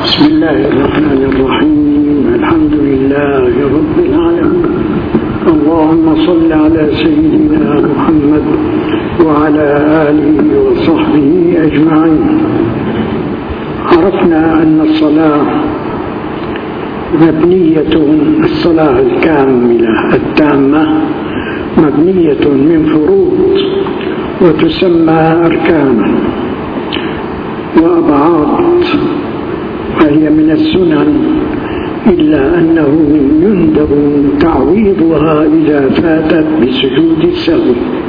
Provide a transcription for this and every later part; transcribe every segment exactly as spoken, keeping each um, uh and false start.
بسم الله الرحمن الرحيم. الحمد لله رب العالمين. اللهم صل على سيدنا محمد وعلى آله وصحبه أجمعين. عرفنا أن الصلاة مبنية، الصلاة الكاملة التامة مبنية من فروض وتسمى أركانا وأبعاد، وهي من السنن، إلا أنه يندب تعويضها إذا فاتت بسجود السهو.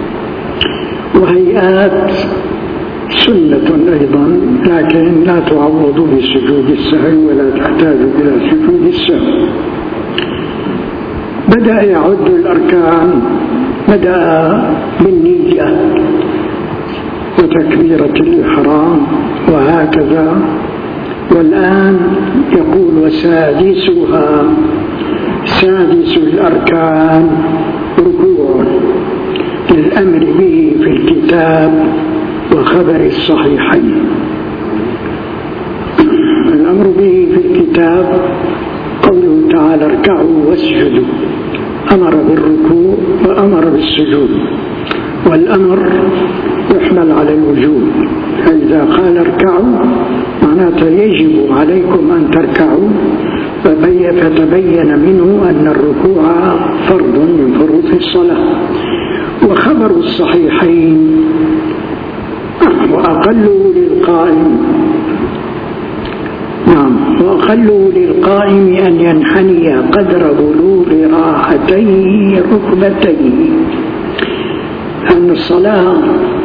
وهيئات سنة أيضا، لكن لا تعوض بسجود السهو ولا تحتاج إلى سجود السهو. بدأ يعد الأركان، بدأ بالنية وتكبيرة الإحرام وهكذا، والآن يقول وسادسها، سادس الأركان ركوع للأمر به في الكتاب وخبر الصحيحين. الأمر به في الكتاب قوله تعالى اركعوا واسجدوا، أمر بالركوع وأمر بالسجود، والأمر يحمل على الوجوب. فإذا قال اركعوا معناته يجب عليكم أن تركعوا، فتبين منه أن الركوع فرض من فروض الصلاة. وخبر الصحيحين وأقله للقائم، نعم وأقله للقائم أن ينحني قدر بلوغ راحتيه ركبتيه، أن الصلاة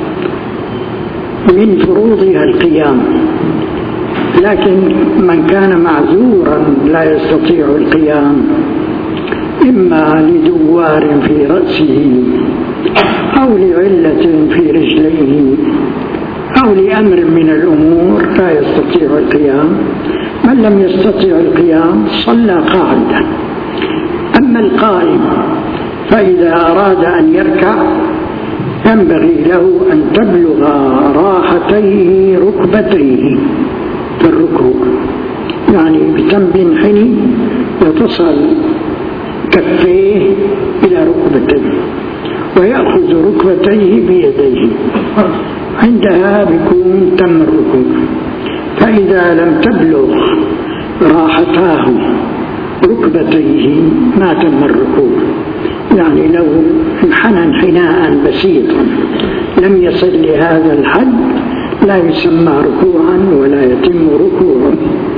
من فروضها القيام، لكن من كان معذورا لا يستطيع القيام، إما لدوار في رأسه أو لعلة في رجليه أو لأمر من الأمور لا يستطيع القيام، من لم يستطيع القيام صلى قاعدا. أما القائم فإذا أراد أن يركع ينبغي له أن تبلغ راحتيه ركبتيه في الركوع، يعني بتنب حني وتصل كفيه إلى ركبتيه ويأخذ ركبتيه بيديه، عندها بيكون تم الركوع. فإذا لم تبلغ راحتاه ركبتيه ما تم الركوع، يعني لو انحنى انحناء بسيطا لم يصل لهذا الحد لا يسمى ركوعا ولا يتم ركوعا.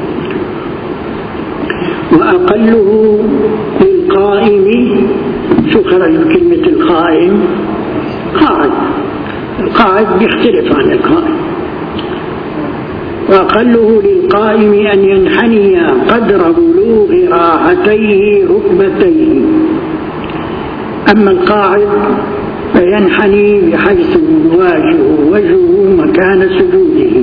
وأقله للقائم، شو خرج كلمة القائم؟ قاعد، القاعد بيختلف عن القائم. وأقله للقائم أن ينحني قدر بلوغ راحتيه ركبتيه. أما القاعد فينحني بحيث يواجه وجهه مكان سجوده،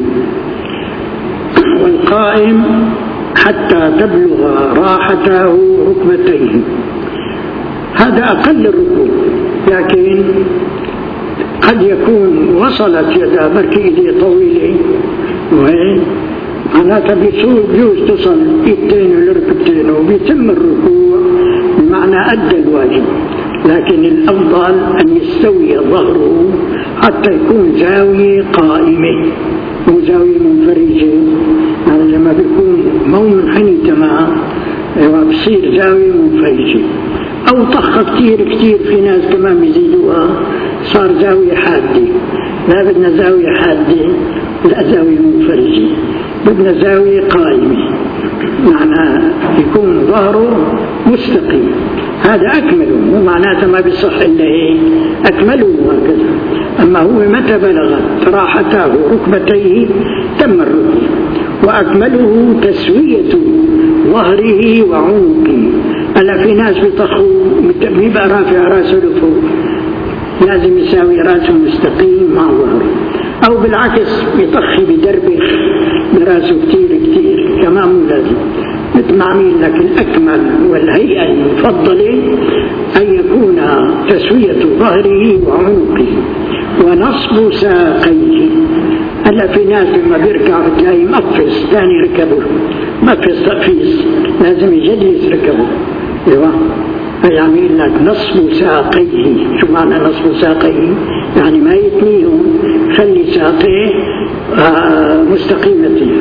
والقائم حتى تبلغ راحته ركبتيه. هذا أقل الركوع، لكن قد يكون وصلت يدا بركي إيدي طويلة وين معناتها بيجوز تصل ايدين لركبتين وبيتم الركوع بمعنى أدى الواجب، لكن الأفضل أن يستوي ظهره حتى يكون زاوية قائمة مو زاوية منفرجة. يعني لما بيكون مو منحني تمام بصير زاوية منفرجة، أو طخ كتير كتير، في ناس كمان بيزيدوها صار زاوية حادة. لا بدنا زاوية حادة، لا زاوية منفرجة، بدنا زاوية قائمة، معنى يكون ظهره مستقيم. هذا أكمله، مو معناته ما بيصح إلا إيه أكمله هكذا. أما هو متى بلغت راحته ركبتيه تم الركوع. وأكمله تسوية ظهره وعنقه. ألا في ناس بيطخوا بيبقى رافع راسه لفوق، لازم يساوي راسه مستقيم مع ظهره، أو بالعكس بيطخي بدربخ براسه كتير كتير كمان مو لازم. مثل ما عميل لك الأكمل والهيئة المفضلة أن يكون تسوية ظهره وعنقه ونصب ساقيه. هلا في ناس لما بيركع بتلاقي مقفز ثاني ركبه ما في الصفيس لازم يجلس ركبه. ايوه يعني لك نصب ساقيه. شو معنى نصب ساقيه؟ يعني ما يتنيهم، خلي ساقيه آه مستقيمتين.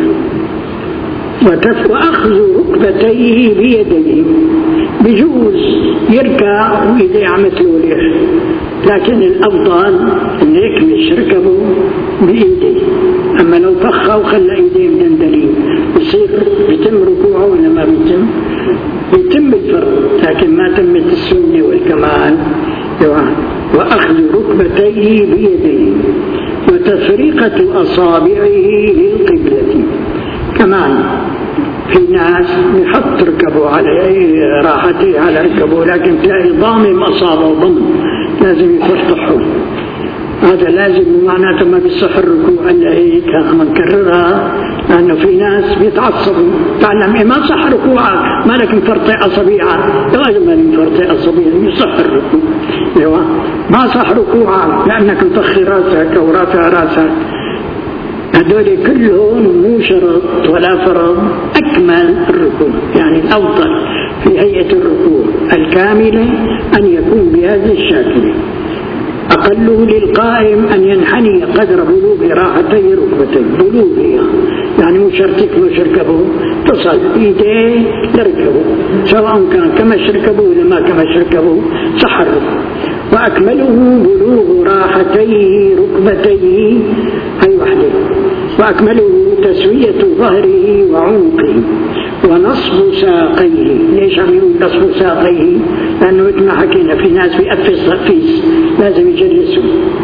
وأخذ ركبتيه بيديه، بجوز يركع وإيديه عم تلولح، لكن الأفضل أن يكمش ركبه بإيديه. أما لو فخه وخلى إيديه مدندلين يصير بيتم ركوعه ولا ما بيتم؟ بيتم الفرض، لكن ما تمت السنة والكمال. وأخذ ركبتيه بيديه وتفريقة أصابعه للقبلة. كمان في ناس يحط ركبه على راحته على ركبه، لكن تلاقي ضامم أصابه ضم لازم يفتحه. هذا لازم معناته ما بيصح الركوع إلا هيك منكررها، لأنه في ناس بيتعصبوا. تعلم إيه ما صح ركوعك، ما لك مفرطي أصابيعك، لازم ما مفرطي أصابيعك يصح الركوع. ايوه ما صح ركوعك لأنك مطخي راسك أو رافع راسك. هذول كلهم مو شرط ولا فرض. أكمل الركوع يعني الأفضل في هيئة الركوع الكاملة أن يكون بهذه الشكل. أقله للقائم أن ينحني قدر بلوغ راحتي ركبتيه. بلوغها يعني مو شرط يكمش ركبه، تصل إيديه لركبه، سواء كان كمش ركبه ولا ما كمش ركبه صح الركوع. وأكمله بلوغ راحتيه ركبتيه، هي وحده. وأكمله تسوية ظهره وعنقه ونصب ساقيه. ليش عم يقول نصب ساقيه؟ لأنه مثل ما حكينا في ناس بيقفز صفيس لازم يجلسوا.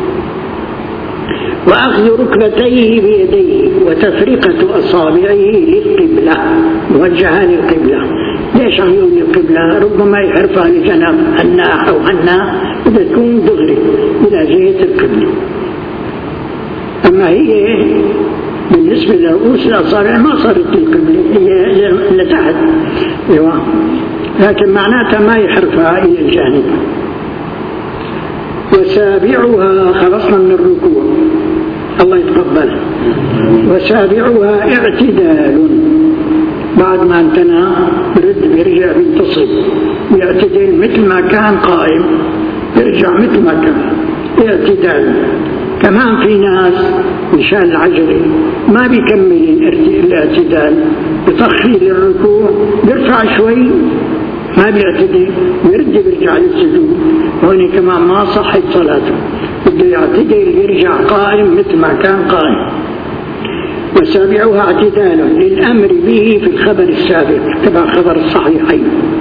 وأخذ ركبتيه بيديه وتفرقة أصابعه للقبلة، موجهة للقبلة. ليش عم يقول القبلة؟ ربما يحرفها لجنب هنا أو هنا، بدها تكون دغري إلى جهة القبلة. أما هي بالنسبة لرؤوس الأصابع ما صارت القبلة، هي لتحت. ايوه لكن معناتها ما يحرفها إلى الجانب. وسابعها، خلصنا من الركوع الله يتقبل. وسابعها اعتدال، بعد ما انتنى برد بيرجع بينتصب يعتدل مثل ما كان قائم، يرجع مثل ما كان اعتدال. كمان في ناس مشان العجلة ما بيكمل الاعتدال، بطخي للركوع بيرفع شوي ما بيعتدل ويرد بيرجع للسجود. هون كمان ما صحت صلاته، بده يعتدل يرجع قائم مثل ما كان قائم. وسابعها اعتدال للأمر به في الخبر السابق تبع خبر الصحيحين.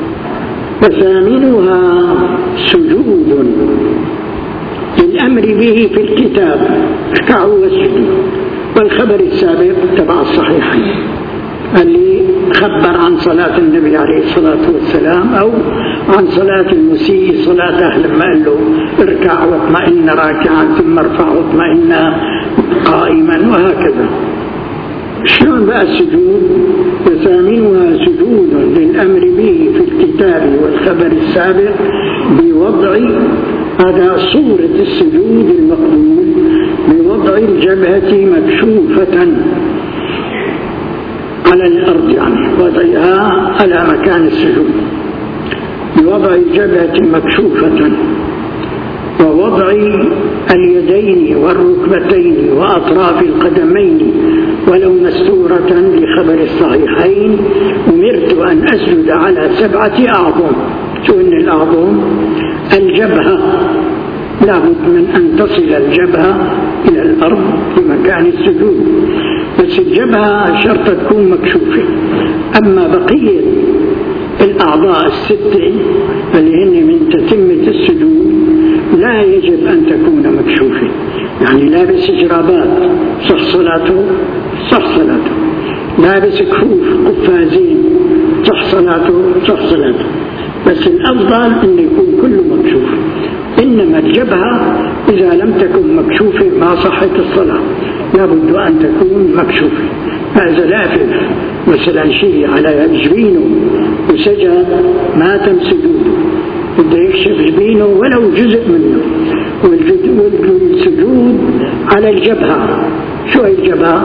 وثامنها سجود للأمر به في الكتاب اركعوا واسجدوا، والخبر السابق تبع الصحيحين اللي خبر عن صلاة النبي عليه الصلاة والسلام أو عن صلاة المسيء صلاته لما قال له اركع واطمئن راكعا ثم ارفع واطمئن قائما وهكذا. شلون بقى السجود؟ وثامنها سجود للأمر به في الكتاب والخبر السابق بوضع، هذا صورة السجود المقبول، بوضع الجبهة مكشوفة على الأرض، يعني وضعها على مكان السجود، بوضع الجبهة مكشوفة، ووضع اليدين والركبتين وأطراف القدمين ولو مستورة لخبر الصحيحين. أمرت أن أسجد على سبعة أعظم. شو إن الأعظم؟ الجبهة، لابد من أن تصل الجبهة إلى الأرض في مكان السجود، بس الجبهة شرط تكون مكشوفة. أما بقية الأعضاء الستة اللي هن من تتمة السجود لا يجب أن تكون مكشوفة. يعني لابس جرابات صح صلاته، صح صلاته. لابس كفوف قفازين صح صلاته، صح صلاته. بس الأفضل أن يكون كله مكشوف. إنما الجبهة إذا لم تكن مكشوفة ما صحت الصلاة، لابد أن تكون مكشوفة. فإذا لافف مثلا شيء على جبينه وسجد ما تم سجوده، بده يكشف جبينه ولو جزء منه. والسجود على الجبهة. شو هي الجبهة؟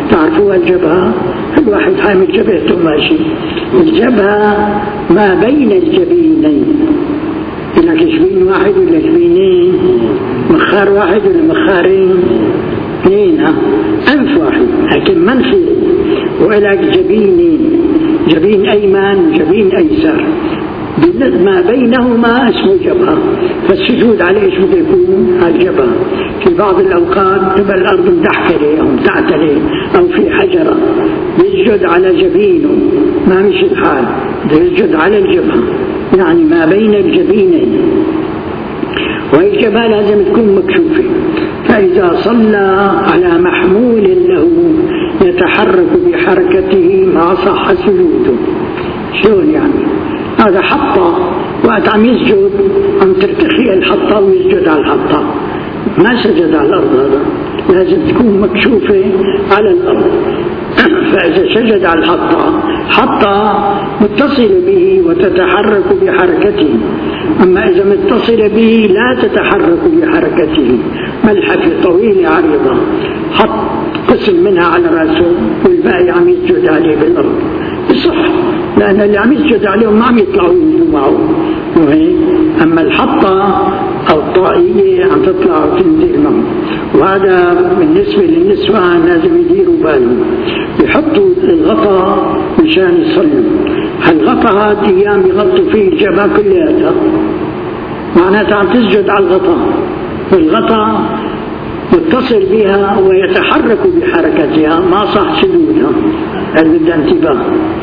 تعرفوها الجبهة؟ كل واحد حامل جبهته ماشي. الجبهة ما بين الجبينين، لك جبين واحد ولا جبينين، مخار واحد ولا مخارين اثنين، أنف واحد لكن منخر، وإلك جبينين، جبين أيمن جبين أيسر، ما بينهما اسمه جبهة. فالسجود عليه ايش بده يكون؟ على الجبهة. في بعض الأوقات تبقى الأرض مدحكرة أو متعتلة أو في حجرة، يسجد على جبينه، ما مش الحال، يسجد على الجبهة، يعني ما بين الجبينين. والجبهة لازم تكون مكشوفة. فإذا صلى على محمول له يتحرك بحركته ما صح سجوده. شلون يعني؟ هذا حطة، وقت عم يسجد عم ترتخي الحطة ويسجد على الحطة، ما سجد على الأرض، هذا لازم تكون مكشوفة على الأرض. فإذا سجد على الحطة، حطة متصلة به وتتحرك بحركته، أما إذا متصلة به لا تتحرك بحركته، ملحفة طويلة عريضة، حط قسم منها على رأسه والباقي عم يسجد عليه بالأرض، يصح، لأن اللي عم يسجد عليهم ما عم يطلعوا ينزلوا معه، أما الحطة أو الطائية عم تطلع وتنزل معه. وهذا بالنسبة للنسوان لازم يديروا بالهم، يحطوا الغطاء مشان يصلوا. هالغطاء هذه أيام يغطوا فيه الجبهة كلها، معناتها عم تسجد على الغطاء، والغطاء متصل بها ويتحرك بحركتها، ما صح سجودها، هذا بدها انتباه.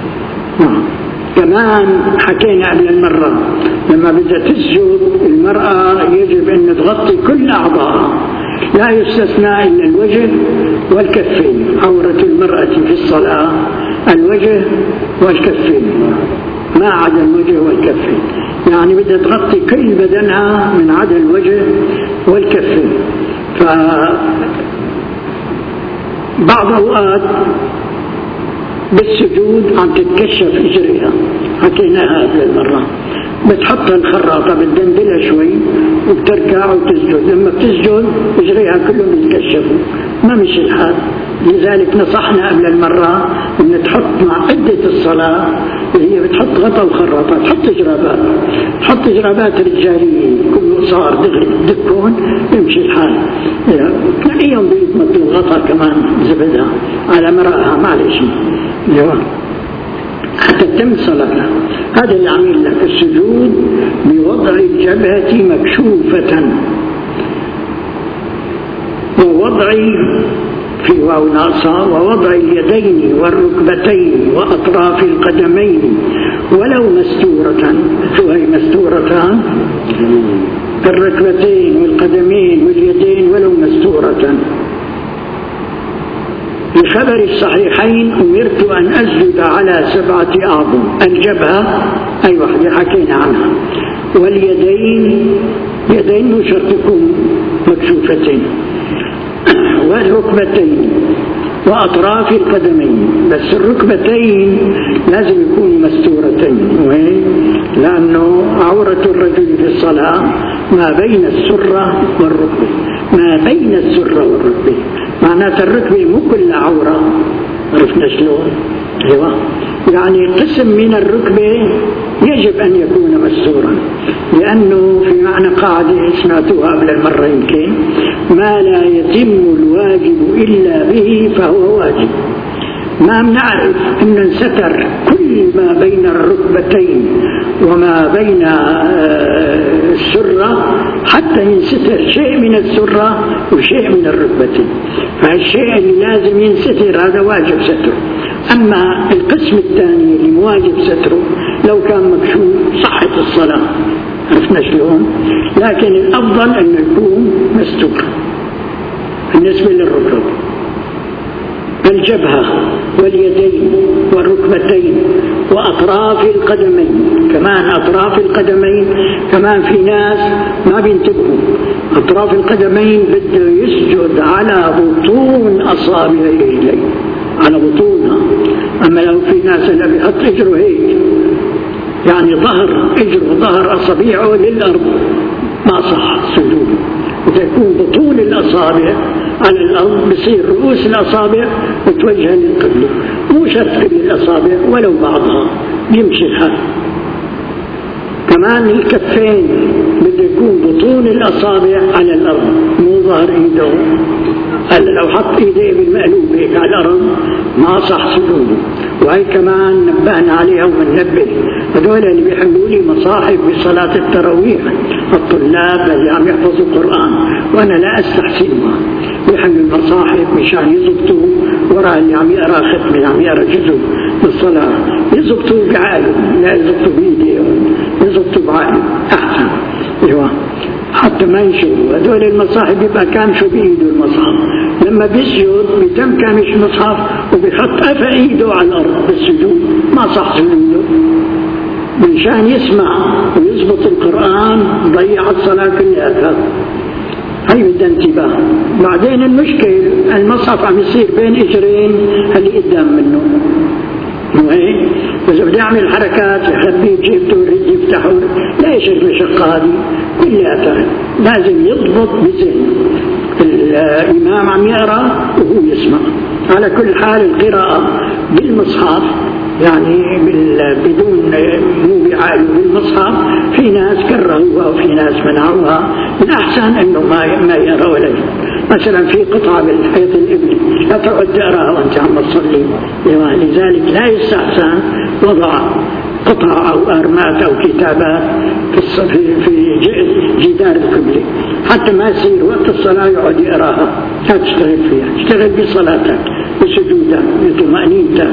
كمان حكينا قبل المرة لما بدها تسجد المرأة يجب أن تغطي كل أعضائها، لا يستثنى إلا الوجه والكفين. عورة المرأة في الصلاة الوجه والكفين، ما عدا الوجه والكفين، يعني بدها تغطي كل بدنها من عدا الوجه والكفين. فبعض أوقات بالسجود عم تتكشف اجريها، حكيناها قبل المرة، بتحط الخراطة بتدندلها شوي وبتركع وتسجد، لما بتسجد اجريها كلهم بتكشفوا، ما مش الحال. لذلك نصحنا قبل المرة ان تحط مع عدة الصلاة اللي هي بتحط غطا وخراطة، تحط جرابات، تحط جرابات رجالية كله قصار دغري دكون يمشي الحال، تلاقيهم بيتمطوا الغطا كمان زبدها على مرأها معلش حتى تتم صلاتها. هذا اللي عمل لك السجود بوضع الجبهة مكشوفة، ووضع في واو ناقصة، ووضع اليدين والركبتين وأطراف القدمين ولو مستورة. شو هي مستورة؟ الركبتين والقدمين واليدين ولو مستورة. بخبر الصحيحين أمرت أن أسجد على سبعة أعظم، الجبهة أي واحدة حكينا عنها، واليدين يدين شرطكم مكشوفتين، والركبتين وأطراف القدمين، بس الركبتين لازم يكونوا مستورتين، لأنه عورة الرجل في الصلاة ما بين السرة والركبة، ما بين السرة والركبة، معناتها الركبة مو كل عورة، عرفنا شلون؟ ايوه، يعني قسم من الركبة يجب أن يكون مستورا، لأنه في معنى قاعدة سمعتوها قبل المرة يمكن، ما لا يتم الواجب إلا به فهو واجب. ما بنعرف أن نستر كل ما بين الركبتين وما بين السرة حتى ينستر شيء من السرة وشيء من الركبتين، فالشيء اللي لازم ينستر هذا واجب ستره. أما القسم الثاني اللي مواجب ستره لو كان مكشوف صحة الصلاة، عرفنا شلون؟ لكن الأفضل أن يكون مستور. بالنسبة للركب الجبهة واليدين والركبتين وأطراف القدمين، كمان أطراف القدمين كمان في ناس ما بينتبهوا، أطراف القدمين بده يسجد على بطون أصابع رجليه، على بطونها. أما لو في ناس اللي بيحط إجره هيك، يعني ظهر إجره ظهر أصابعه للأرض، ما صح سجوده، وتكون بطول الأصابع على الأرض بصير رؤوس الأصابع متوجهة للقبلة، مو شرط كل الأصابع ولو بعضها يمشي الحال. كمان الكفين بده يكون بطون الأصابع على الأرض مو ظهر إيده. هلا لو حط إيديه بالمقلوب هيك على الأرض ما صح سجوده. وهي كمان نبهنا عليها ومننبه هذول اللي بيحملوا لي مصاحف بصلاة التراويح، الطلاب اللي عم يحفظوا القرآن وأنا لا أستحسنها، بيحملوا المصاحف مشان يزبطوا وراء اللي عم يقرأ ختم اللي عم يقرأ جزء بالصلاة، يزبطوا بعقلهم لا يزبطوا بإيديهم، يزبطوا بعقلهم أحسن. أيوة حتى ما ينشروا هذول المصاحف يبقى كامشوا بإيده المصحف، لما بيسجد بيتم كامش المصحف وبيحط أفا إيده على الأرض بالسجود ما صح سجوده. منشان يسمع ويزبط القرآن ضيع الصلاة كلها. هاي بدها انتباه. بعدين المشكل المصحف عم يصير بين إجرين اللي قدام منه، مو هيك؟ إذا بدي أعمل حركات يخبيه بجيبته ويريد يفتحه، ليش المشقة هذه؟ كلها لازم يضبط بذهن. الإمام عم يقرأ وهو يسمع. على كل حال القراءة بالمصحف يعني بدون مو بعقله بالمصحف في ناس كرهوها وفي ناس منعوها، من أحسن إنه ما ما يقرأ ولا يقرأ. مثلا في قطعة بالحيط الإبلي لا تقعد تقراها وأنت عم تصلي، لذلك لا يستحسن وضع قطع أو أرمات أو كتابات في في جدار القبلة حتى ما يصير وقت الصلاة يقعد يقراها. لا تشتغل فيها، اشتغل بصلاتك بسجودك بطمأنينتك.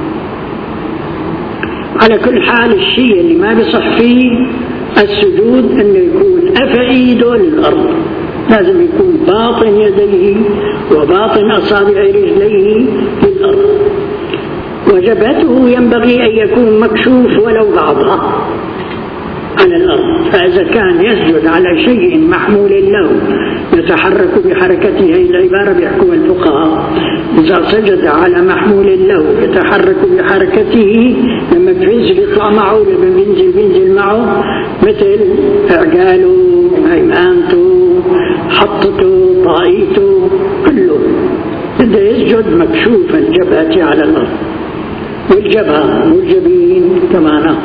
على كل حال الشيء اللي ما بيصح فيه السجود انه يكون أفا ايده للأرض، لازم يكون باطن يديه وباطن أصابع رجليه للأرض، وجبهته ينبغي أن يكون مكشوف ولو بعضها على الأرض. فإذا كان يسجد على شيء محمول له يتحرك بحركته، هي العبارة بيحكوها الفقهاء، إذا سجد على محمول له يتحرك بحركته لما بينزل يطلع معه، لما بينزل بينزل معه، مثل إعجاله هيمانته حطته طائيته كله، بده يسجد مكشوف الجبهة على الأرض، والجبهة والجبين كمان.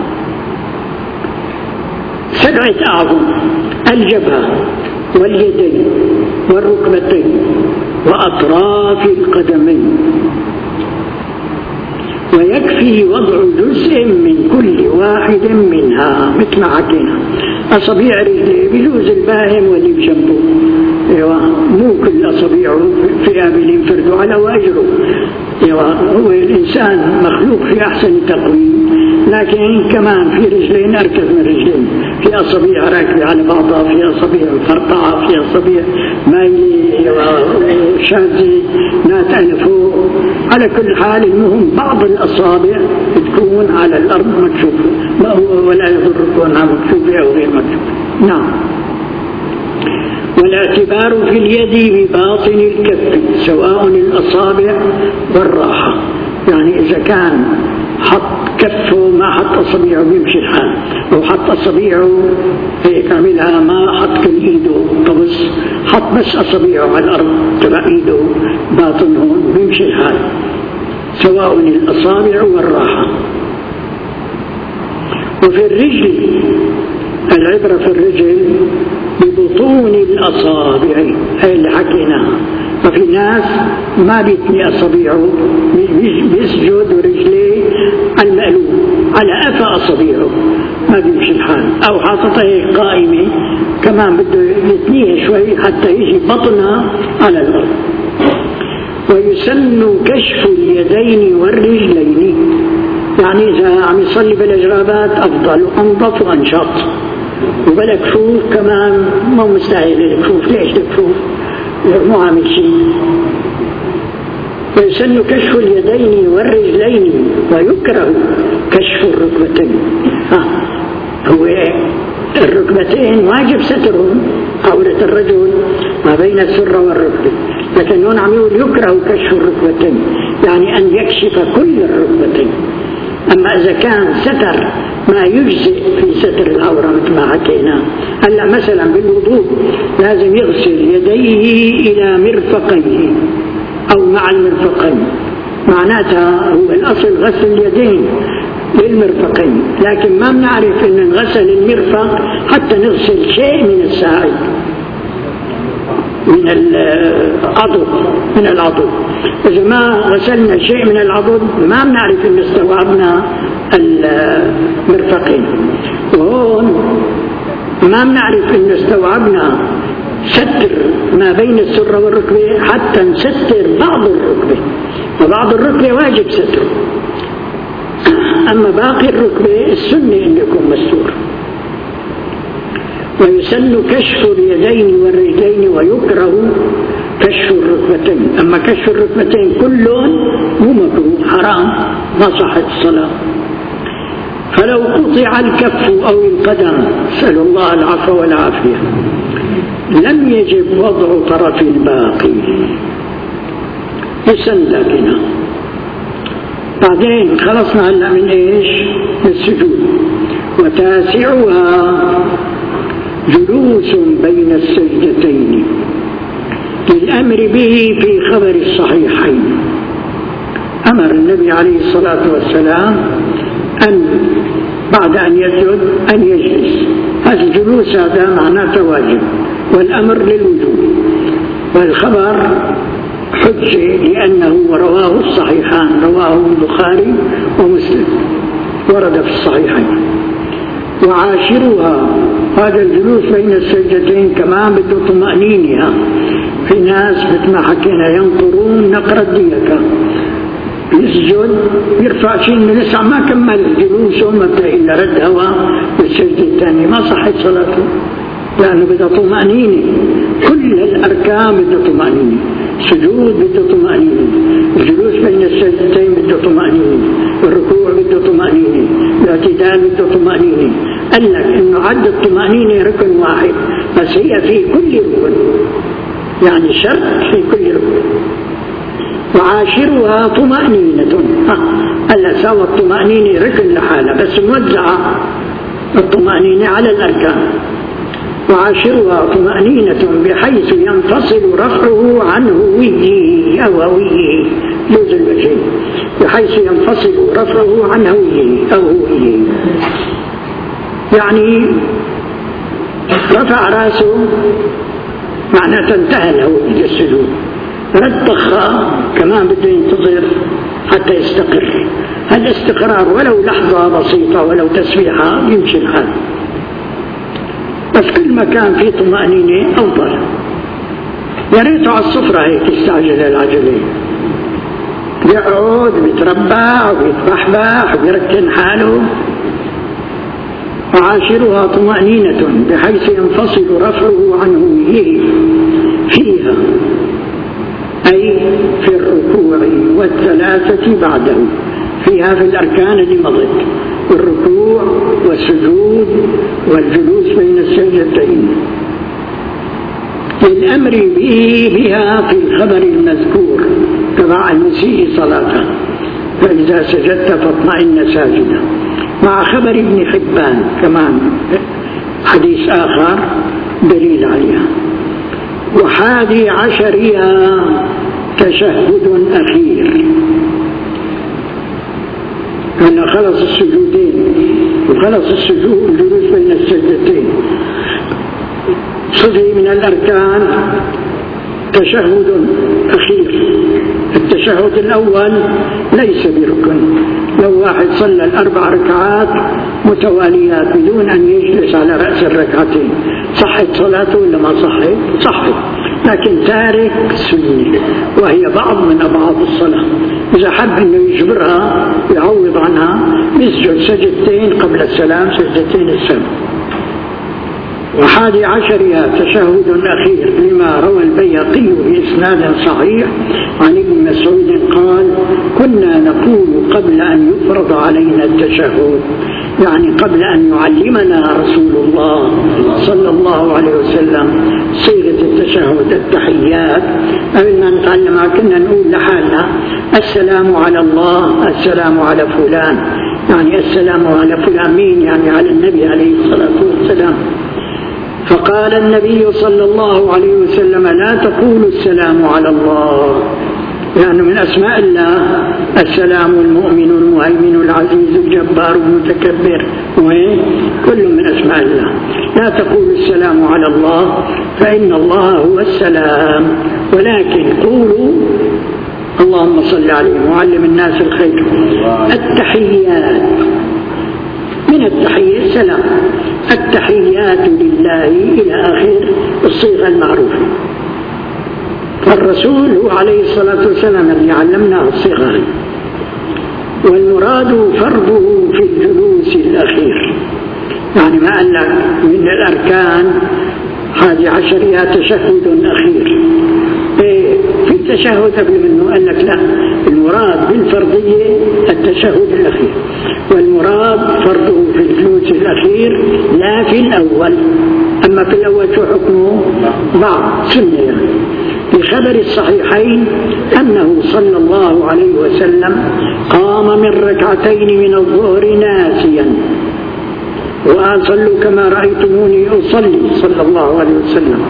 سبعة أعظم: الجبهة واليدين والركبتين وأطراف القدمين، ويكفي وضع جزء من كل واحد منها مثل ما حكينا. أصابيع رجليه بجوز الباهم واللي بجنبه، ايوه مو كل أصابيعه في قابل ينفردوا على واجره. ايوه هو الإنسان مخلوق في أحسن تقويم، لكن كمان في رجلين أركز من رجلين، في أصابيع راكبة على بعضها، في أصابيع فرطعة، في أصابيع مايلة وشاذة ناتئة فوق. على كل حال المهم بعض الأصابع تكون على الأرض مكشوفة ولا يضر كونها مكشوفة أو غير مكشوفة. نعم. والاعتبار في اليد بباطن الكف سواء الأصابع والراحة، يعني إذا كان حط كفه ما حط أصابعه بيمشي الحال، أو حط أصابعه هيك عملها ما حط كل إيده طبس، حط بس أصابعه على الأرض تبع إيده باطن هون بيمشي الحال، سواء الأصابع والراحة. وفي الرجل العبرة في الرجل ببطون الأصابع، هي اللي حكيناها. ففي ناس ما بيتني أصابعه بيسجد ورجليه على المقلوب على أفا أصابعه ما بيمشي الحال، أو حاططها هيك قائمة كمان بده يتنيها شوي حتى يجي بطنها على الأرض. ويسن كشف اليدين والرجلين، يعني إذا عم يصلي بالأجرابات أفضل وأنظف وأنشط، وبلا كفوف كمان مو مستاهل الكفوف، ليش الكفوف مو عامل شيء. ويسن كشف اليدين والرجلين، ويكره كشف الركبتين. ها هو الركبتين واجب سترهم، عورة الرجل ما بين السرة والركبة، لكن هون عم يقول يكره كشف الركبتين، يعني أن يكشف كل الركبتين. أما إذا كان ستر ما يجزئ في ستر العورة مثل ما حكينا هلا، مثلا بالوضوء لازم يغسل يديه إلى مرفقيه أو مع المرفقين، معناتها هو الأصل غسل اليدين للمرفقين، لكن ما بنعرف أن نغسل المرفق حتى نغسل شيء من الساعد من العضد من العضد. إذا ما غسلنا شيء من العضد ما بنعرف أن استوعبنا المرفقين، وهون ما بنعرف أن استوعبنا ستر ما بين السرة والركبة حتى نستر بعض الركبة، وبعض الركبة واجب ستر، أما باقي الركبة السنة أن يكون مستور. ويسن كشف اليدين والرجلين ويكره كشف الركبتين، أما كشف الركبتين كلهم مو مكروه حرام ما صحت الصلاة. فلو قطع الكف أو القدم نسأل الله العفو والعافية لم يجب وضع طرف الباقي، يسن لكنه. بعدين خلصنا هلا من ايش؟ من السجود. وتاسعها جلوس بين السجدتين للأمر به في خبر الصحيحين. أمر النبي عليه الصلاة والسلام أن بعد أن يسجد أن يجلس، هذا الجلوس هذا معناته واجب، والأمر للوجوب، والخبر حجة لأنه رواه الصحيحان، رواه البخاري ومسلم، ورد في الصحيحين. وعاشرها هذا الجلوس بين السجدتين كمان بده طمأنينها، في ناس مثل ما حكينا ينقرون نقر الديكة، يسجد يرفع شيء من لسه ما كمل جلوسه ما بدا إلا رد هواء بالسجد الثاني، ما صحت صلاته لأنه بده طمأنينة. كل الأركان بده طمأنينة، سجود بده طمأنينة، الجلوس بين السجدتين بده طمأنينة، الركوع بده طمأنينة، الاعتدال بده طمأنينة. قال لك إنه عد الطمأنينة ركن واحد بس هي في كل ركن، يعني شرط في كل ركن. وعاشرها طمأنينة، هلا سوى الطمأنينة ركن لحالها بس موزعة الطمأنينة على الأركان. وعاشرها طمأنينة بحيث ينفصل رفعه عن هويه أو هويه جوز الوجهين، بحيث ينفصل رفعه عن هويه أو هويه، يعني رفع راسه معناته انتهى الهوية السجود، رتخ كمان بده ينتظر حتى يستقر. هالاستقرار ولو لحظة بسيطة ولو تسبيحة يمشي الحال، بس كل ما كان في طمأنينة أفضل. يا ريته على الصفرة هيك يستعجل العجلة، يقعد ويتربع ويتبحبح ويركن حاله. وعاشرها طمأنينة بحيث ينفصل رفعه عن هويه فيها، أي في الركوع والثلاثة بعده، فيها في الأركان اللي مضت، الركوع والسجود والجلوس بين السجدتين، للأمر به بها في الخبر المذكور تبع المسيء صلاته، فإذا سجدت فاطمئن ساجدا، مع خبر ابن حبان كمان حديث آخر دليل عليها. وحادي عشرها تشهد أخير. هلا خلص السجودين وخلص السجود الجلوس بين السجدتين، صدي من الأركان تشهد أخير. التشهد الأول ليس بركن، لو واحد صلى الأربع ركعات متواليات بدون أن يجلس على رأس الركعتين صحت صلاته ولا ما صحت؟ صحت، لكن تارك سنة وهي بعض من أبعاد الصلاة، إذا حب أنه يجبرها يعوض عنها يسجد سجدتين قبل السلام، سجدتين السلام. وحادي عشرها تشهد أخير لما روى البيهقي بإسناد صحيح عن ابن مسعود قال: كنا نقول قبل أن يفرض علينا التشهد، يعني قبل أن يعلمنا رسول الله صلى الله عليه وسلم صيغة التشهد التحيات، قبل ما نتعلمها كنا نقول لحالنا: السلام على الله، السلام على فلان، يعني السلام على فلان مين؟ يعني على النبي عليه الصلاة والسلام. فقال النبي صلى الله عليه وسلم: لا تقولوا السلام على الله، لأنه يعني من أسماء الله السلام، المؤمن، المهيمن، العزيز، الجبار، المتكبر، كل من أسماء الله. لا تقولوا السلام على الله فإن الله هو السلام، ولكن قولوا اللهم صل عليه وعلم الناس الخير. التحيات من التحية السلام، التحيات لله إلى آخر الصيغة المعروفة. فالرسول هو عليه الصلاة والسلام الذي علمنا الصيغة، والمراد فرضه في الجلوس الأخير. يعني ما قال لك من الأركان هذه عشرية تشهد أخير، في تشهد قبل منه قال لك لا، المراد بالفرضية التشهد الأخير، والمراد فرضه في الجلوس الأخير لا في الأول. أما في الأول شو حكمه؟ بعض سنة. يعني في خبر الصحيحين أنه صلى الله عليه وسلم قام من ركعتين من الظهر ناسيا، وقال: صلوا كما رأيتموني أصلي، صلى الله عليه وسلم.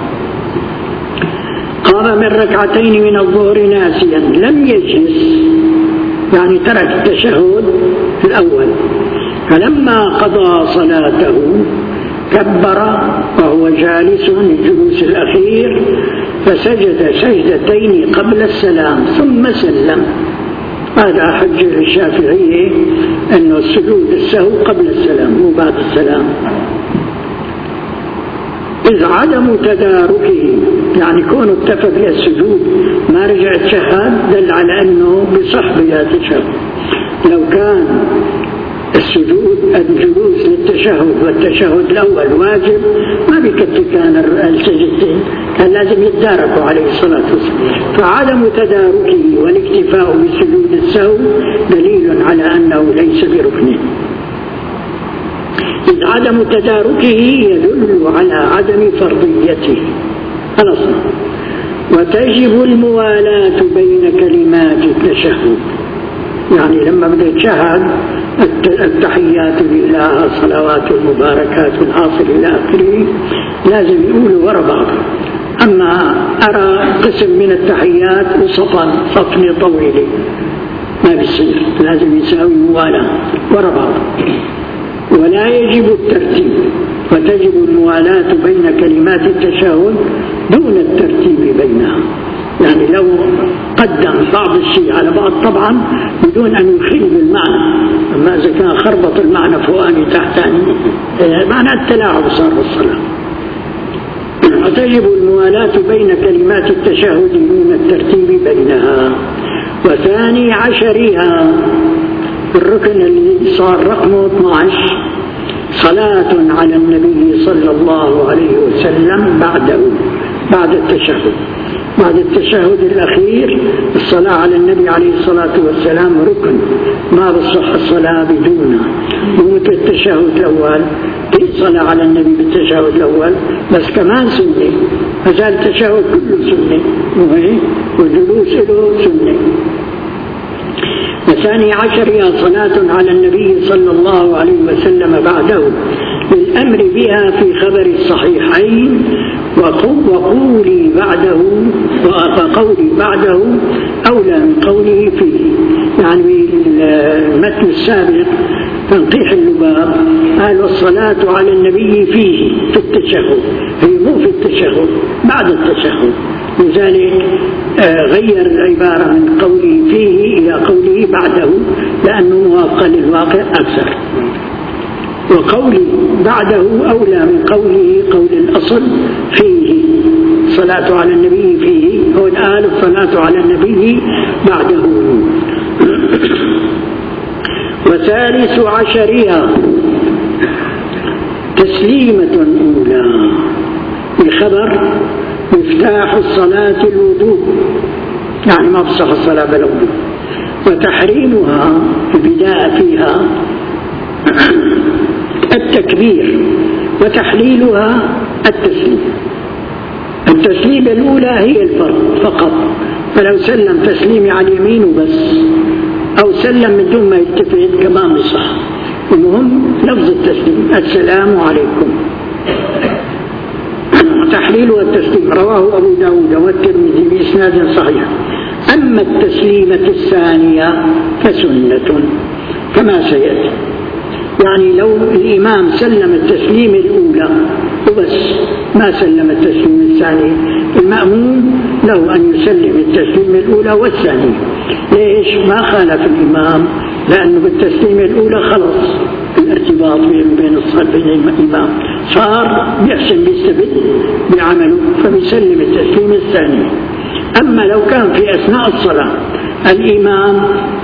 قام من ركعتين من الظهر ناسيا لم يجلس، يعني ترك التشهد في الأول. فلما قضى صلاته كبر وهو جالس الجلوس الأخير، فسجد سجدتين قبل السلام ثم سلم. هذا حجة الشافعية أنه السجود السهو قبل السلام مو بعد السلام. إذ عدم تداركه، يعني كونه اتفق للسجود ما رجع تشهد، دل على أنه بصحبه يتشهد. لو كان السجود الجلوس للتشهد والتشهد الأول واجب ما بيكفي كان السجدتين، كان لازم يتداركوا عليه الصلاة والسلام. فعدم تداركه والاكتفاء بسجود السهو دليل على أنه ليس بركن. إذ عدم تداركه يدل على عدم فرضيته. خلاص. وتجب الموالاة بين كلمات التشهد، يعني لما بدأ يتشهد التحيات لله، الصلوات والمباركات والعاصر إلى آخره، لازم يقولوا وراء بعض. أما أرى قسم من التحيات وصفا صفن طويل ما بيصير، لازم يساوي موالاة وراء بعض. ولا يجب الترتيب، وتجب الموالاة بين كلمات التشهد دون الترتيب بينها. يعني لو قدم بعض الشيء على بعض طبعا بدون أن يخل بالمعنى، أما إذا كان خربط المعنى فوقاني تحتاني معنى التلاعب صار بالصلاة. وتجب الموالاة بين كلمات التشهد دون الترتيب بينها. وثاني عشرها الركن اللي صار رقمه اثني عشر صلاة على النبي صلى الله عليه وسلم بعده، بعد التشهد. بعد التشهد الأخير الصلاة على النبي عليه الصلاة والسلام ركن، ما بصح الصلاة بدونه. ومثل التشهد الأول في صلاة على النبي بالتشهد الأول، بس كمان سنة، فزال التشهد كله سنة والجلوس له سنة. وثاني عشر هي صلاة على النبي صلى الله عليه وسلم بعده، بالأمر بها في خبر الصحيحين، وقولي بعده وقولي بعده أولى من قوله فيه. يعني المتن السابق تنقيح اللباب قال: والصلاة على النبي فيه في التشهد، هي مو في التشهد، بعد التشهد. لذلك غير العبارة من قوله فيه إلى قوله بعده، لأنه موافق للواقع أكثر. وقولي بعده أولى من قوله قول الأصل فيه، صلاة على النبي فيه، هو الآن الصلاة على النبي بعده. وثالث عشرها تسليمة أولى بخبر مفتاح الصلاة الوضوء، يعني ما تصح الصلاة بلا وضوء. وتحريمها البداء فيها التكبير، وتحليلها التسليم. التسليم الأولى هي الفرض فقط، فلو سلم تسليمي على اليمين وبس، أو سلم من دون ما يلتفت كمان بصح. المهم لفظ التسليم السلام عليكم. تحليل والتسليم رواه أبو داود والترمذي بإسناد صحيح. أما التسليمة الثانية فسنة كما سيأتي، يعني لو الإمام سلم التسليم الأولى وبس ما سلم التسليم الثاني، المأموم له أن يسلم التسليم الأولى والثاني. ليش؟ ما خالف الإمام، لأنه بالتسليم الأولى خلص الارتباط بين الصلاة بين الإمام، صار بيحسن بيستبد بعمله فبيسلم التسليم الثاني. أما لو كان في أثناء الصلاة الإمام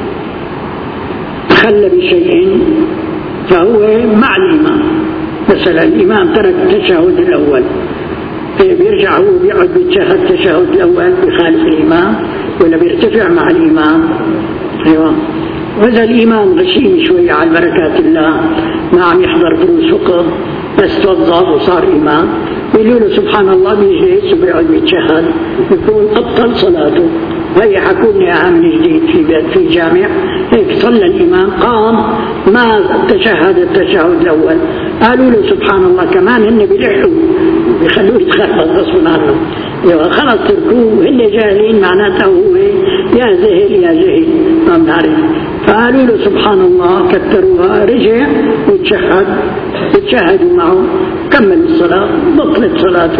خل بشيء فهو مع الإمام، مثلا الإمام ترك التشهد الأول بيرجع هو بيقعد بيتشهد التشهد الأول بخالف الإمام ولا بيرتفع مع الإمام. أيوة. وإذا الإمام غشيم شوية على بركات الله ما عم يحضر دروس فقه بس توظف وصار إمام، يقولوا له سبحان الله بيجلس وبيقعد بيتشهد يكون أبطل صلاته. وهي حكوني أهم من جديد في بيت في جامع هيك صلى الإمام قام ما تشهد التشهد الأول، قالوا له سبحان الله كمان هن بيلحوا بيخلوه يتخلص غصب عنه. خلص تركوه هن جاهلين معناته هو يا زهل يا جهل ما بنعرف، فقالوا له سبحان الله كتروها، رجع وتشهد يتشهدوا معه كمل الصلاة بطلت صلاته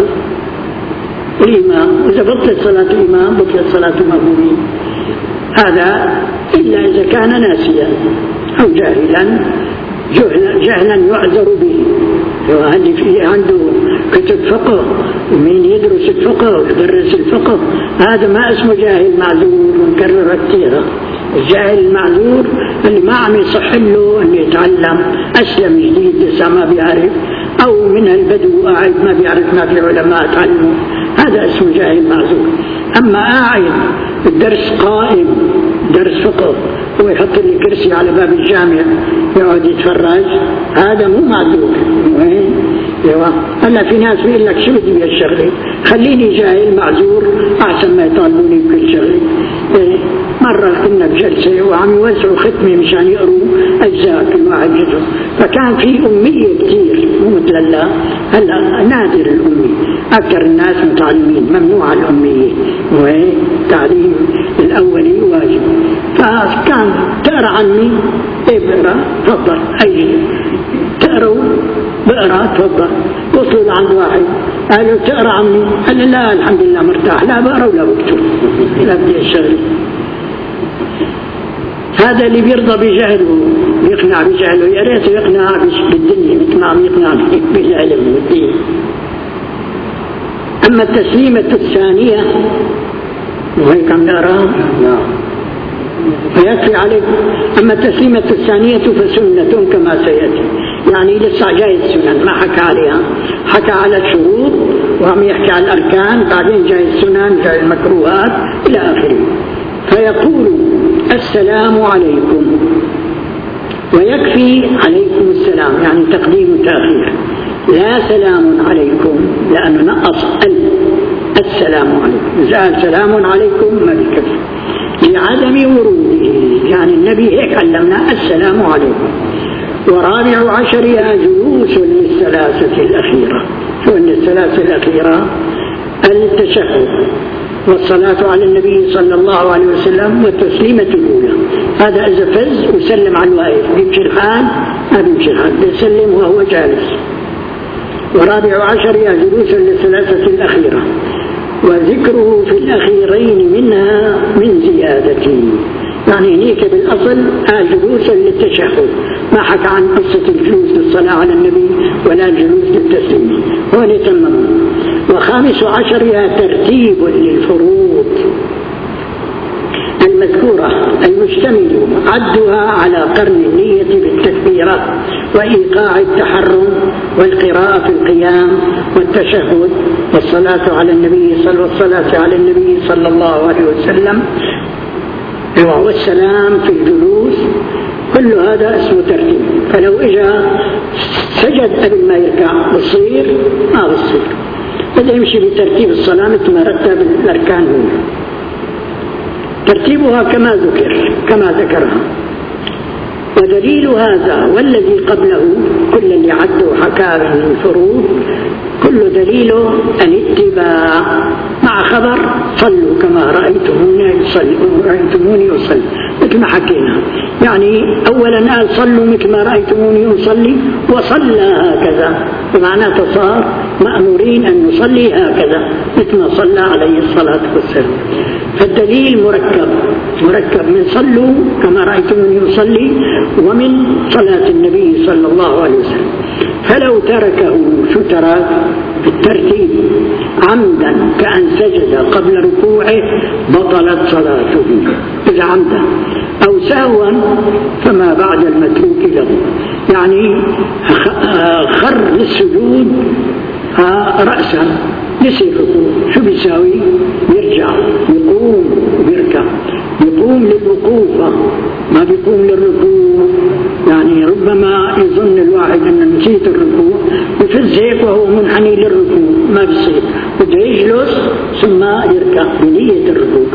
الإمام. وإذا بطلت صلاة الإمام بطلت صلاة المأمومين. هذا إلا إذا كان ناسيا أو جاهلا جهلا يعذر به. اللي في عنده كتب فقه ومين يدرس الفقه ويدرس الفقه هذا ما اسمه جاهل معذور، ونكررها كثيرا. الجاهل المعذور اللي ما عم يصح له أن يتعلم، أسلم جديد لسه ما بيعرف، أو من البدو قاعد ما بيعرف ما في علماء تعلموا، هذا اسمه جاهل معذور. أما قاعد الدرس قائم درس فقه ويحط لي كرسي على باب الجامع يقعد يتفرج، هذا مو معذور. وين؟ ايوه. هلا في ناس بيقول لك شو بدي بهالشغله؟ خليني جاهل معذور احسن ما يطالبوني بكل شغله. إيه؟ مره كنا بجلسه وعم يوزعوا ختمه مشان يقروا اجزاء كل واحد جزء، فكان في اميه كثير مو مثل هلا. هلا نادر الامي، اكثر الناس متعلمين، ممنوع الاميه. وين؟ تعليم الاولي واجب. فكان تقرا عني ايه بقرا تفضل، اي تقروا بقرا تفضل. وصلوا عند واحد قال له تقرا عني؟ قال لا الحمد لله مرتاح، لا بقرا ولا بكتب لا بدي الشغل. هذا اللي بيرضى بجهله يقنع بجهله، يا ريت يقنع بالدنيا مثل ما عم يقنع بالعلم والدين. اما التسليمه الثانيه وهيك عم نقرا فيكفي عليك. أما التسليمة الثانية فسنة كما سيأتي، يعني لسه جاي السنن ما حكى عليها، حكى على الشروط وعم يحكي على الأركان، بعدين جاي السنن جاي المكروهات إلى آخره. فيقول السلام عليكم، ويكفي عليكم السلام يعني تقديم وتأخير، لا سلام عليكم لأنه نقص السلام عليكم، زال سلام عليكم ما بكفي لعدم وروده، يعني النبي هيك علمنا السلام عليكم. ورابع عشرها جلوس للثلاثة الأخيرة. شو أن الثلاثة الأخيرة؟ التشهد والصلاة على النبي صلى الله عليه وسلم والتسليمة الأولى. هذا إذا فز وسلم على الواقف بيمشي الحال ما بيمشي الحال، بيسلم وهو جالس. ورابع عشرها جلوس للثلاثة الأخيرة، وذكره في الأخيرين منها من زيادته، يعني هنيك بالأصل جلوسا للتشهد، ما حكى عن قصة الجلوس للصلاة على النبي ولا الجلوس للتسليم، هو يتمم. وخامس عشرها ترتيب للفروض المذكورة المشتمل عدها على قرن النية بالتكبيرة وإيقاع التحرم والقراءة في القيام والتشهد والصلاة على النبي صلى والصلاة على النبي صلى الله عليه وسلم والسلام في الجلوس، كل هذا اسمه ترتيب. فلو إجا سجد قبل ما يركع بصير ما بصير، بدأ يمشي بترتيب الصلاة مثل ما رتب الأركان هنا، ترتيبها كما ذكر كما ذكرها. ودليل هذا والذي قبله كل اللي عدوا حكاه من الفروض كل دليله الاتباع مع خبر صلوا كما رأيتموني يصلي رأيتموني أصلي مثل ما حكينا. يعني أولا قال صلوا مثل ما رأيتموني أصلي وصلى هكذا، بمعنى صار مأمورين أن نصلي هكذا مثل ما صلى عليه الصلاة والسلام. فالدليل مركب مركب من صلوا كما رأيتموني أصلي ومن صلاة النبي صلى الله عليه وسلم. فلو تركه شو ترك بالترتيب عمدا كأن سجد قبل ركوعه بطلت صلاته إذا عمدا، أو سهوا فما بعد المتروك له، يعني خر للسجود رأسا نسي الركوع، شو بيساوي؟ يرجع يقوم ويركع، يقوم للوقوف ما بيقوم للركوع. يعني ربما يظن الواحد أن نسيت الركوع بفز هيك وهو منحني للركوع، ما بيصير، بده يجلس ثم يركع بنية الركوع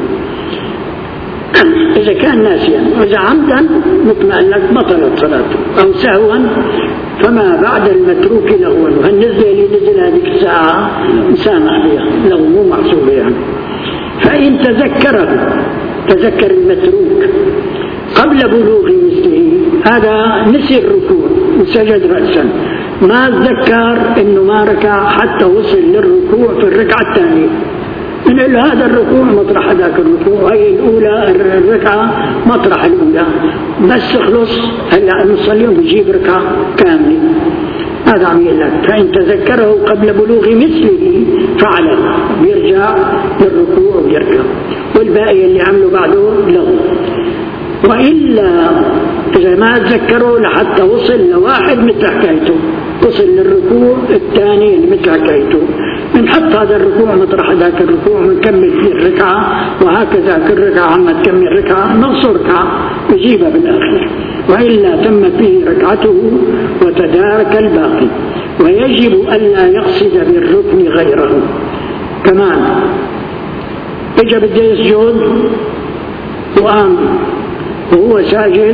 إذا كان ناسيا. وإذا عمدا مثل ما قال لك بطلت صلاته، أو سهوا فما بعد المتروك لغوا، وهالنزلة اللي نزل هذيك الساعة مسامح بها لغو مو محسوب يعني. فإن تذكره تذكر المتروك قبل بلوغ مثله، هذا نسي الركوع وسجد رأسا، ما تذكر إنه ما ركع حتى وصل للركوع في الركعة الثانية، من هذا الركوع مطرح ذاك الركوع، هي الأولى الركعة مطرح الأولى، بس خلص هلا نصلي وبيجيب ركعة كاملة. هذا عم يقول لك فإن تذكره قبل بلوغ مثله فعله، بيرجع للركوع ويركع، والباقي اللي عمله بعده له. وإلا إذا ما تذكروا لحتى وصل لواحد مثل حكايته، وصل للركوع الثاني مثل حكايته، بنحط هذا الركوع مطرح ذاك الركوع ونكمل فيه الركعة، وهكذا كل ركعة عما تكمل ركعة نقص ركعة ويجيبها بالآخر. وإلا تمت به ركعته وتدارك الباقي. ويجب ألا يقصد بالركن غيره. كمان إجا بده يسجد وقام وهو ساجد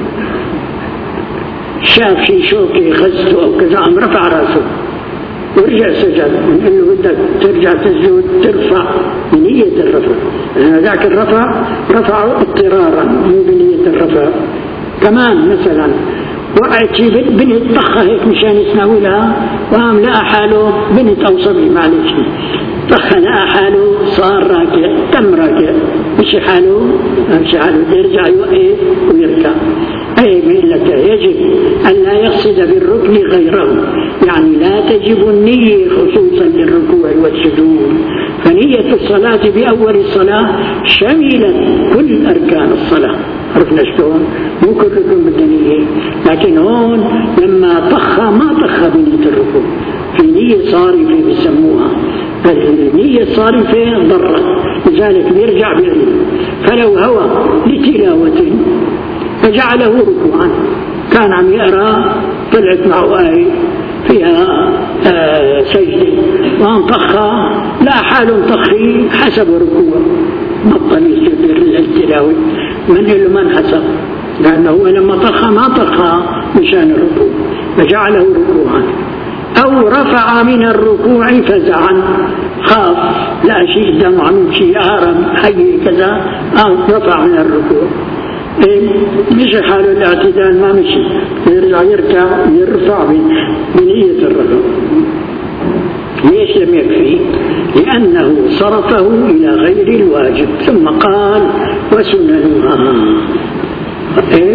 شاف شي شوكي خزته أو كذا، عم رفع راسه ورجع سجد، بنقول له بدك ترجع تسجد ترفع بنية الرفع، لأن ذاك الرفع رفعه اضطرارا مو بنية الرفع. كمان مثلا وقعت شي بنت طخة هيك مشان يسناولها وقام لقى حاله، بنت أو صبي معلش طخ لقى حاله صار راكع، تم راكع، مشي حاله مشي حاله يرجع يوقف ويركع. أي بيقول لك يجب أن لا يقصد بالركن غيره، يعني لا تجب النية خصوصا للركوع والسجود. فنية الصلاة بأول الصلاة شملت كل أركان الصلاة. عرفنا شلون؟ مو كل ركن بالنية، لكن هون لما طخ ما طخ بنية الركوع، في نية صارفة بيسموها، فالنية الصارفة ضرت، لذلك بيرجع بيعيد. فلو هوى لتلاوة فجعله ركوعا، كان عم يقرأ طلعت معه آية فيها آه سجدة وان طخها لا حال طخي حسب ركوع، بطل يسجد التلاوة، من له من حسب، لأنه لما طخ ما طخها مشان الركوع فجعله ركوعا. أو رفع من الركوع فزعا، خاف لا شيء قدامه عم يمشي هرم حي كذا، أو رفع من الركوع إيه مشي حاله الاعتدال ما مشي، يرجع يركع يرفع بنية الرفع. ليش لم يكفي؟ لأنه صرفه إلى غير الواجب، ثم قال وسننها. إيه؟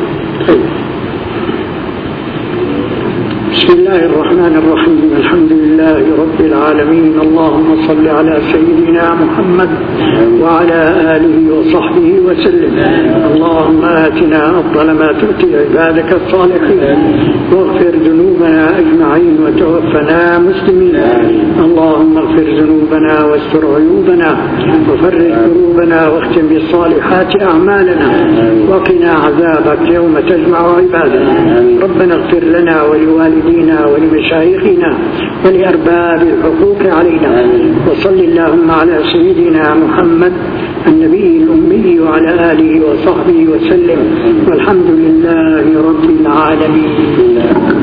بسم الله الرحمن الرحيم، الحمد لله رب العالمين، اللهم صل على سيدنا محمد وعلى آله وصحبه وسلم. اللهم آتنا أفضل ما تؤتي عبادك الصالحين، واغفر ذنوبنا أجمعين وتوفنا مسلمين. اللهم اغفر ذنوبنا واستر عيوبنا وفرج كروبنا واختم بالصالحات أعمالنا، وقنا عذابك يوم تجمع عبادك. ربنا اغفر لنا ولوالدينا لوالدينا ولمشايخنا ولأرباب الحقوق علينا. وصل اللهم على سيدنا محمد النبي الأمي وعلى آله وصحبه وسلم، والحمد لله رب العالمين.